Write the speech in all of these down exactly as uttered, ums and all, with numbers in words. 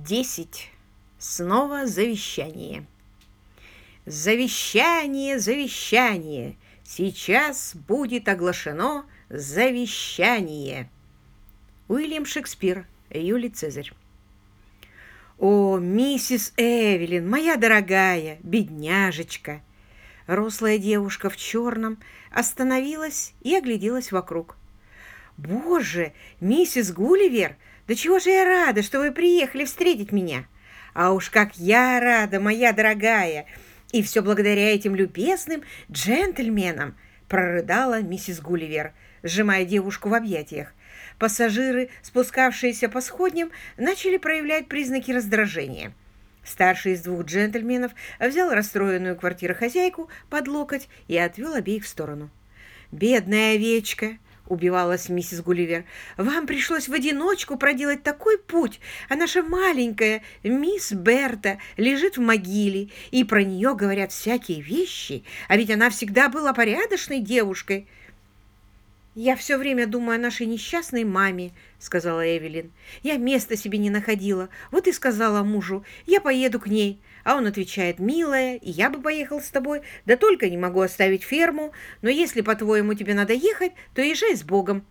десять. Снова завещание. Завещание, завещание. Сейчас будет оглашено завещание. Уильям Шекспир, Юлий Цезарь. О, миссис Эвелин, моя дорогая, бедняжечка! Рослая девушка в черном остановилась и огляделась вокруг. Боже, миссис Гулливер, да чего же я рада, что вы приехали встретить меня! А уж как я рада, моя дорогая! И все благодаря этим любезным джентльменам, прорыдала миссис Гулливер, сжимая девушку в объятиях. Пассажиры, спускавшиеся по сходням, начали проявлять признаки раздражения. Старший из двух джентльменов взял расстроенную квартирохозяйку под локоть и отвел обеих в сторону. «Бедная овечка!» — убивалась миссис Гулливер. «Вам пришлось в одиночку проделать такой путь, а наша маленькая мисс Берта лежит в могиле, и про нее говорят всякие вещи, а ведь она всегда была порядочной девушкой». «Я все время думаю о нашей несчастной маме», — сказала Эвелин. «Я места себе не находила. Вот и сказала мужу, я поеду к ней». А он отвечает: «Милая, и я бы поехал с тобой, да только не могу оставить ферму. Но если, по-твоему, тебе надо ехать, то езжай с Богом».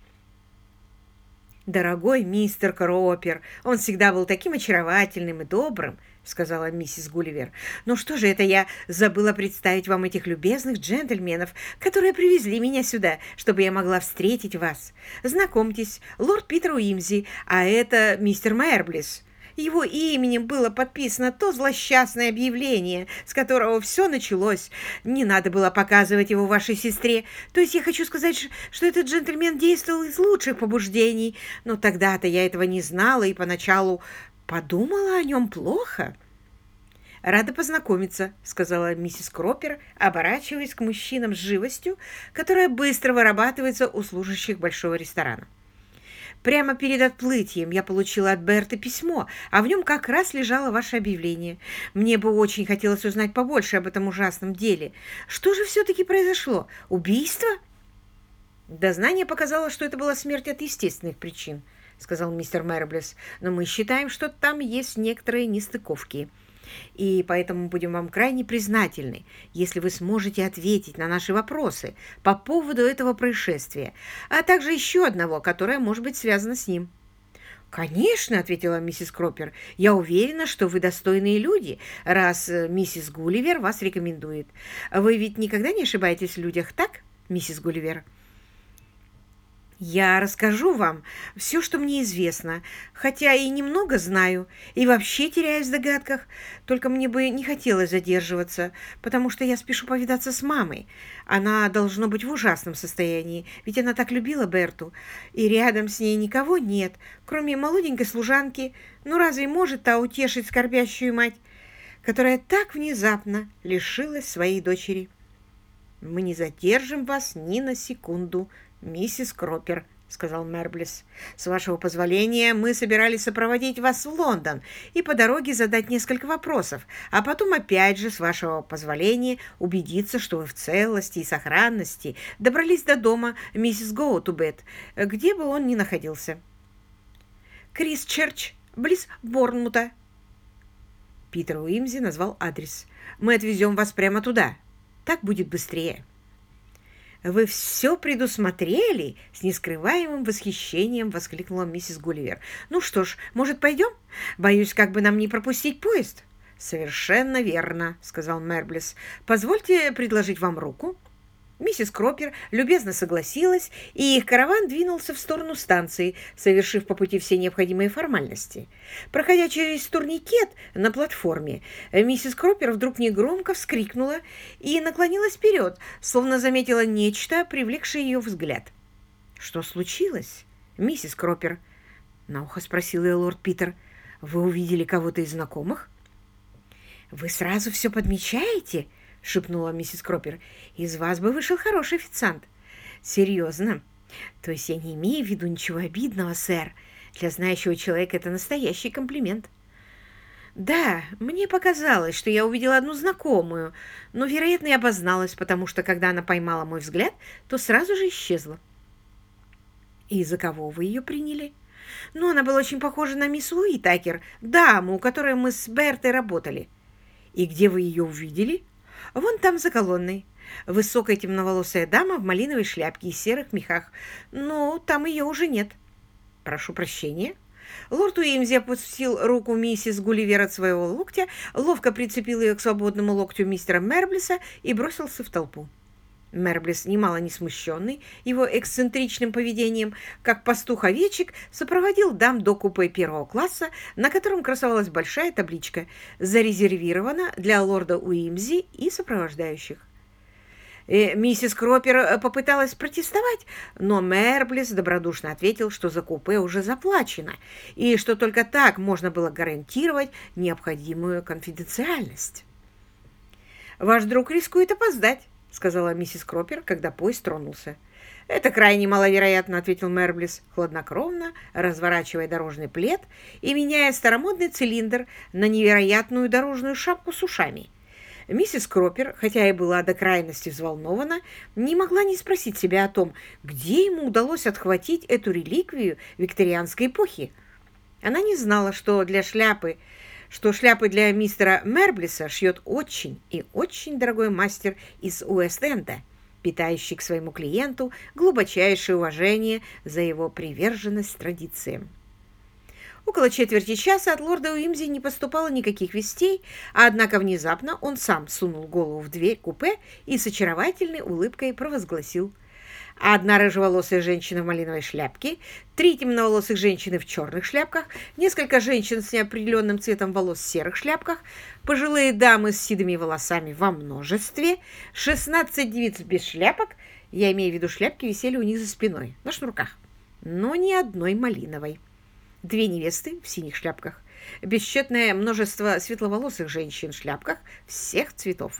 «Дорогой мистер Кропер, он всегда был таким очаровательным и добрым», — сказала миссис Гулливер. «Ну что же это я забыла представить вам этих любезных джентльменов, которые привезли меня сюда, чтобы я могла встретить вас. Знакомьтесь, лорд Питер Уимзи, а это мистер Мэрблис». Его именем было подписано то злосчастное объявление, с которого все началось. Не надо было показывать его вашей сестре. То есть я хочу сказать, что этот джентльмен действовал из лучших побуждений. Но тогда-то я этого не знала и поначалу подумала о нем плохо. «Рада познакомиться», — сказала миссис Кропер, оборачиваясь к мужчинам с живостью, которая быстро вырабатывается у служащих большого ресторана. «Прямо перед отплытием я получила от Берты письмо, а в нем как раз лежало ваше объявление. Мне бы очень хотелось узнать побольше об этом ужасном деле. Что же все-таки произошло? Убийство?» «Дознание показало, что это была смерть от естественных причин», — сказал мистер Мэрблис. «Но мы считаем, что там есть некоторые нестыковки. И поэтому будем вам крайне признательны, если вы сможете ответить на наши вопросы по поводу этого происшествия, а также еще одного, которое может быть связано с ним». «Конечно», — ответила миссис Кропер, — «я уверена, что вы достойные люди, раз миссис Гулливер вас рекомендует. Вы ведь никогда не ошибаетесь в людях, так, миссис Гулливер?» «Я расскажу вам все, что мне известно, хотя и немного знаю, и вообще теряюсь в догадках. Только мне бы не хотелось задерживаться, потому что я спешу повидаться с мамой. Она должно быть в ужасном состоянии, ведь она так любила Берту, и рядом с ней никого нет, кроме молоденькой служанки. Ну разве может та утешить скорбящую мать, которая так внезапно лишилась своей дочери?» «Мы не задержим вас ни на секунду, миссис Кропер», — сказал Мэрблис. «С вашего позволения, мы собирались сопроводить вас в Лондон и по дороге задать несколько вопросов, а потом опять же, с вашего позволения, убедиться, что вы в целости и сохранности добрались до дома миссис Гоутубет, где бы он ни находился». «Крисчерч, близ Борнмута». Питер Уимзи назвал адрес. «Мы отвезем вас прямо туда. Так будет быстрее». «Вы все предусмотрели?» — с нескрываемым восхищением воскликнула миссис Гулливер. «Ну что ж, может, пойдем? Боюсь, как бы нам не пропустить поезд». «Совершенно верно», — сказал Мэрблис. «Позвольте предложить вам руку». Миссис Кропер любезно согласилась, и их караван двинулся в сторону станции, совершив по пути все необходимые формальности. Проходя через турникет на платформе, миссис Кропер вдруг негромко вскрикнула и наклонилась вперед, словно заметила нечто, привлекшее ее взгляд. «Что случилось, миссис Кропер?» — на ухо спросил ее лорд Питер. «Вы увидели кого-то из знакомых?» «Вы сразу все подмечаете?» — шепнула миссис Кропер. «Из вас бы вышел хороший официант». «Серьезно? То есть я не имею в виду ничего обидного, сэр. Для знающего человека это настоящий комплимент». «Да, мне показалось, что я увидела одну знакомую, но, вероятно, и обозналась, потому что, когда она поймала мой взгляд, то сразу же исчезла». «И за кого вы ее приняли?» Но она была очень похожа на мисс Уитакер, даму, у которой мы с Бертой работали. И где вы ее увидели? Вон там, за колонной. Высокая темноволосая дама в малиновой шляпке и серых мехах. Но там ее уже нет. Прошу прощения. Лорд Уимзи опустил руку миссис Гулливер от своего локтя, ловко прицепил ее к свободному локтю мистера Мерблиса и бросился в толпу. Мерблис, немало не смущенный его эксцентричным поведением, как пастух-овечек, сопроводил дам до купе первого класса, на котором красовалась большая табличка «Зарезервировано для лорда Уимзи и сопровождающих». И миссис Кропер попыталась протестовать, но Мерблис добродушно ответил, что за купе уже заплачено, и что только так можно было гарантировать необходимую конфиденциальность. «Ваш друг рискует опоздать», — сказала миссис Кропер, когда поезд тронулся. «Это крайне маловероятно», — ответил Мерблис, хладнокровно разворачивая дорожный плед и меняя старомодный цилиндр на невероятную дорожную шапку с ушами. Миссис Кропер, хотя и была до крайности взволнована, не могла не спросить себя о том, где ему удалось отхватить эту реликвию викторианской эпохи. Она не знала, что для шляпы, что шляпы для мистера Мерблиса шьет очень и очень дорогой мастер из Уэст-Энда, питающий к своему клиенту глубочайшее уважение за его приверженность традициям. Около четверти часа от лорда Уимзи не поступало никаких вестей, а однако внезапно он сам сунул голову в дверь купе и с очаровательной улыбкой провозгласил: одна рыжеволосая женщина в малиновой шляпке, три темноволосых женщины в черных шляпках, несколько женщин с неопределенным цветом волос в серых шляпках, пожилые дамы с седыми волосами во множестве, шестнадцать девиц без шляпок, я имею в виду шляпки висели у них за спиной, на шнурках, но ни одной малиновой. Две невесты в синих шляпках, бесчетное множество светловолосых женщин в шляпках всех цветов.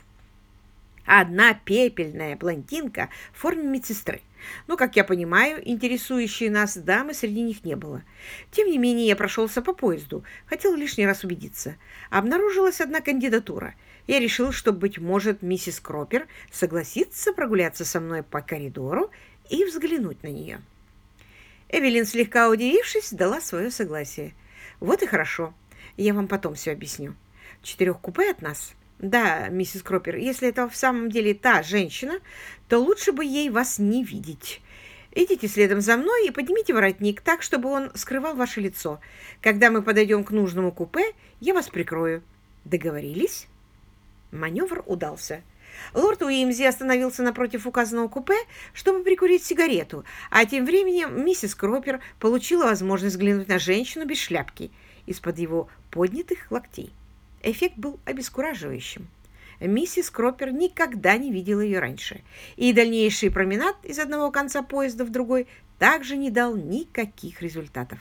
Одна пепельная блондинка в форме медсестры. Но, как я понимаю, интересующие нас дамы среди них не было. Тем не менее, я прошелся по поезду, хотел лишний раз убедиться. Обнаружилась одна кандидатура. Я решил, что, быть может, миссис Кропер согласится прогуляться со мной по коридору и взглянуть на нее. Эвелин, слегка удивившись, дала свое согласие. «Вот и хорошо. Я вам потом все объясню. В четырех купе от нас. Да, миссис Кропер, если это в самом деле та женщина, то лучше бы ей вас не видеть. Идите следом за мной и поднимите воротник так, чтобы он скрывал ваше лицо. Когда мы подойдем к нужному купе, я вас прикрою. Договорились?» Маневр удался. Лорд Уимзи остановился напротив указанного купе, чтобы прикурить сигарету, а тем временем миссис Кропер получила возможность взглянуть на женщину без шляпки из-под его поднятых локтей. Эффект был обескураживающим. Миссис Кропер никогда не видела ее раньше, и дальнейший променад из одного конца поезда в другой также не дал никаких результатов.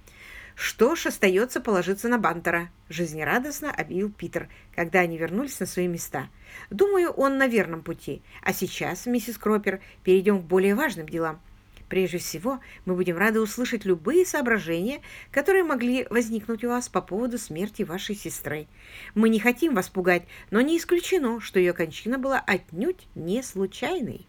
«Что ж, остается положиться на Бантера», — жизнерадостно объявил Питер, когда они вернулись на свои места. «Думаю, он на верном пути. А сейчас, миссис Кропер, перейдем к более важным делам. Прежде всего, мы будем рады услышать любые соображения, которые могли возникнуть у вас по поводу смерти вашей сестры. Мы не хотим вас пугать, но не исключено, что ее кончина была отнюдь не случайной».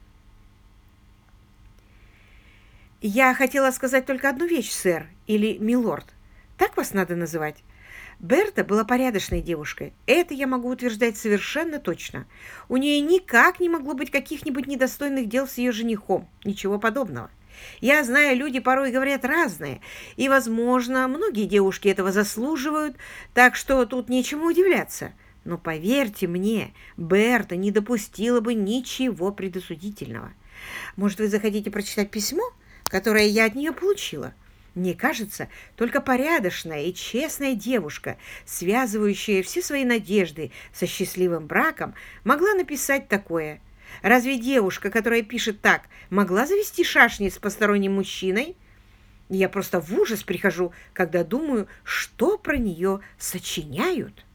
«Я хотела сказать только одну вещь, сэр, или милорд. Так вас надо называть. Берта была порядочной девушкой. Это я могу утверждать совершенно точно. У нее никак не могло быть каких-нибудь недостойных дел с ее женихом. Ничего подобного. Я знаю, люди порой говорят разное, и, возможно, многие девушки этого заслуживают, так что тут нечему удивляться. Но поверьте мне, Берта не допустила бы ничего предосудительного. Может, вы захотите прочитать письмо, которое я от нее получила? Мне кажется, только порядочная и честная девушка, связывающая все свои надежды со счастливым браком, могла написать такое. Разве девушка, которая пишет так, могла завести шашни с посторонним мужчиной? Я просто в ужас прихожу, когда думаю, что про нее сочиняют».